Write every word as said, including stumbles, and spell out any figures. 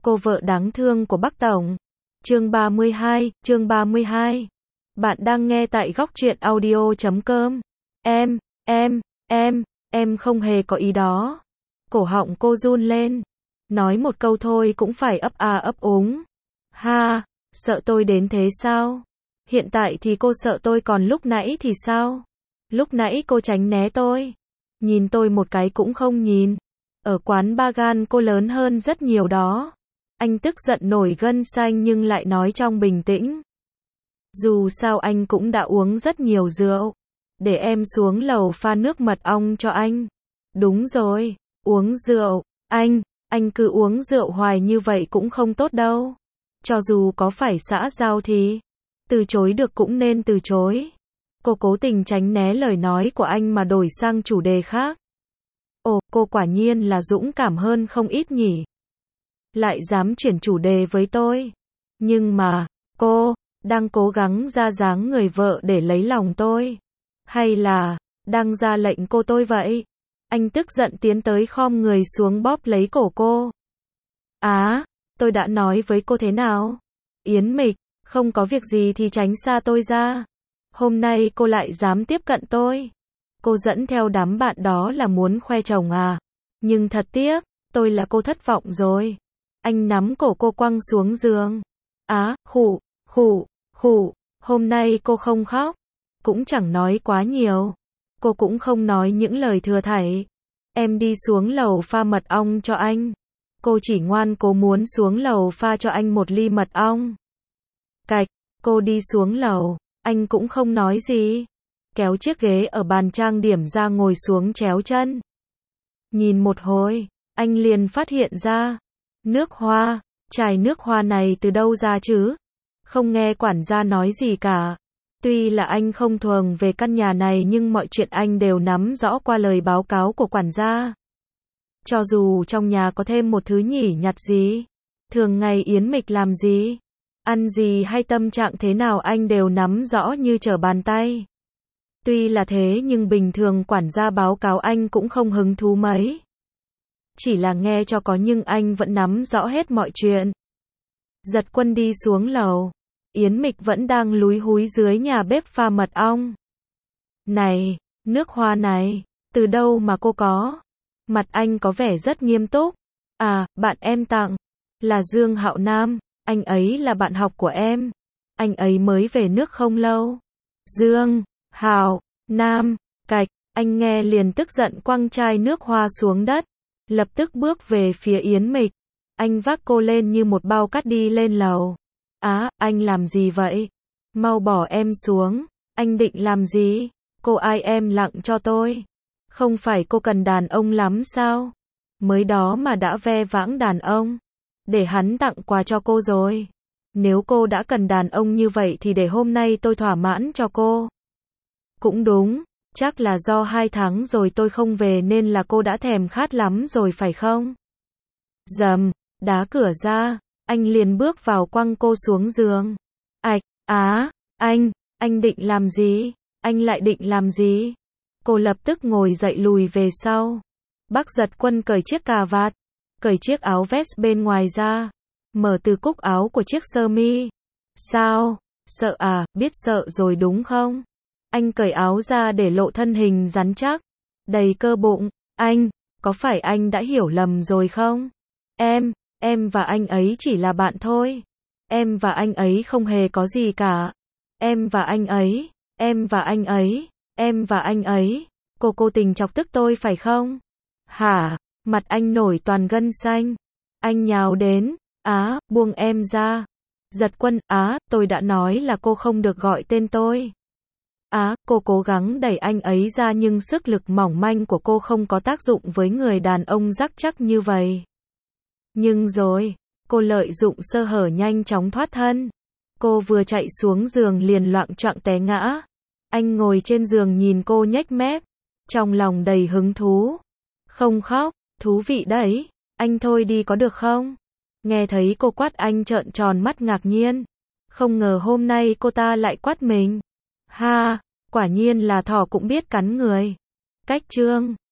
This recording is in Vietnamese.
Cô vợ đáng thương của Bắc Tổng. Chương ba mươi hai, chương ba mươi hai. Bạn đang nghe tại góc truyện audio chấm com. Em, em, em, em không hề có ý đó. Cổ họng cô run lên. Nói một câu thôi cũng phải ấp a ấp úng. Ha, sợ tôi đến thế sao? Hiện tại thì cô sợ tôi, còn lúc nãy thì sao? Lúc nãy cô tránh né tôi. Nhìn tôi một cái cũng không nhìn. Ở quán ba gan cô lớn hơn rất nhiều đó. Anh tức giận nổi gân xanh nhưng lại nói trong bình tĩnh. Dù sao anh cũng đã uống rất nhiều rượu. Để em xuống lầu pha nước mật ong cho anh. Đúng rồi, uống rượu. Anh, anh cứ uống rượu hoài như vậy cũng không tốt đâu. Cho dù có phải xã giao thì từ chối được cũng nên từ chối. Cô cố tình tránh né lời nói của anh mà đổi sang chủ đề khác. Ồ, cô quả nhiên là dũng cảm hơn không ít nhỉ. Lại dám chuyển chủ đề với tôi. Nhưng mà, cô, đang cố gắng ra dáng người vợ để lấy lòng tôi. Hay là, đang ra lệnh cô tôi vậy? Anh tức giận tiến tới khom người xuống bóp lấy cổ cô. Á, tôi đã nói với cô thế nào? Yến Mịch, không có việc gì thì tránh xa tôi ra. Hôm nay cô lại dám tiếp cận tôi. Cô dẫn theo đám bạn đó là muốn khoe chồng à? Nhưng thật tiếc, tôi là cô thất vọng rồi. Anh nắm cổ cô quăng xuống giường. Á, khụ, khụ, khụ, hôm nay cô không khóc. Cũng chẳng nói quá nhiều. Cô cũng không nói những lời thừa thảy. Em đi xuống lầu pha mật ong cho anh. Cô chỉ ngoan cố muốn xuống lầu pha cho anh một ly mật ong. Cạch, cô đi xuống lầu. Anh cũng không nói gì. Kéo chiếc ghế ở bàn trang điểm ra ngồi xuống chéo chân. Nhìn một hồi, anh liền phát hiện ra. Nước hoa, chai nước hoa này từ đâu ra chứ? Không nghe quản gia nói gì cả. Tuy là anh không thuần về căn nhà này nhưng mọi chuyện anh đều nắm rõ qua lời báo cáo của quản gia. Cho dù trong nhà có thêm một thứ nhỉ nhặt gì, thường ngày Yến Mịch làm gì, ăn gì hay tâm trạng thế nào anh đều nắm rõ như trở bàn tay. Tuy là thế nhưng bình thường quản gia báo cáo anh cũng không hứng thú mấy. Chỉ là nghe cho có nhưng anh vẫn nắm rõ hết mọi chuyện. Giật Quân đi xuống lầu. Yến Mịch vẫn đang lúi húi dưới nhà bếp pha mật ong. Này, nước hoa này, từ đâu mà cô có? Mặt anh có vẻ rất nghiêm túc. À, bạn em tặng. Là Dương Hạo Nam, anh ấy là bạn học của em. Anh ấy mới về nước không lâu. Dương Hạo Nam, cạch, anh nghe liền tức giận quăng chai nước hoa xuống đất. Lập tức bước về phía Yến Mịch. Anh vác cô lên như một bao cát đi lên lầu. Á, anh làm gì vậy? Mau bỏ em xuống. Anh định làm gì? Cô ai em lặng cho tôi. Không phải cô cần đàn ông lắm sao? Mới đó mà đã ve vãng đàn ông. Để hắn tặng quà cho cô rồi. Nếu cô đã cần đàn ông như vậy thì để hôm nay tôi thỏa mãn cho cô. Cũng đúng, chắc là do hai tháng rồi tôi không về nên là cô đã thèm khát lắm rồi phải không? Dầm, đá cửa ra, anh liền bước vào quăng cô xuống giường. Ạch, á, anh, anh định làm gì? Anh lại định làm gì? Cô lập tức ngồi dậy lùi về sau. Bác Giật Quân cởi chiếc cà vạt, cởi chiếc áo vest bên ngoài ra, mở từ cúc áo của chiếc sơ mi. Sao? Sợ à? Biết sợ rồi đúng không? Anh cởi áo ra để lộ thân hình rắn chắc, đầy cơ bụng. Anh, có phải anh đã hiểu lầm rồi không? Em, em và anh ấy chỉ là bạn thôi. Em và anh ấy không hề có gì cả. Em và anh ấy, em và anh ấy, em và anh ấy. Cô cố tình chọc tức tôi phải không? Hả? Mặt anh nổi toàn gân xanh. Anh nhào đến. Á, buông em ra. Giật Quân, á, tôi đã nói là cô không được gọi tên tôi. Á, cô cố gắng đẩy anh ấy ra nhưng sức lực mỏng manh của cô không có tác dụng với người đàn ông rắn chắc như vậy. Nhưng rồi, cô lợi dụng sơ hở nhanh chóng thoát thân. Cô vừa chạy xuống giường liền loạng choạng té ngã. Anh ngồi trên giường nhìn cô nhếch mép, trong lòng đầy hứng thú. Không khóc, thú vị đấy. Anh thôi đi có được không? Nghe thấy cô quát anh trợn tròn mắt ngạc nhiên. Không ngờ hôm nay cô ta lại quát mình. Ha, quả nhiên là thỏ cũng biết cắn người. Cách chương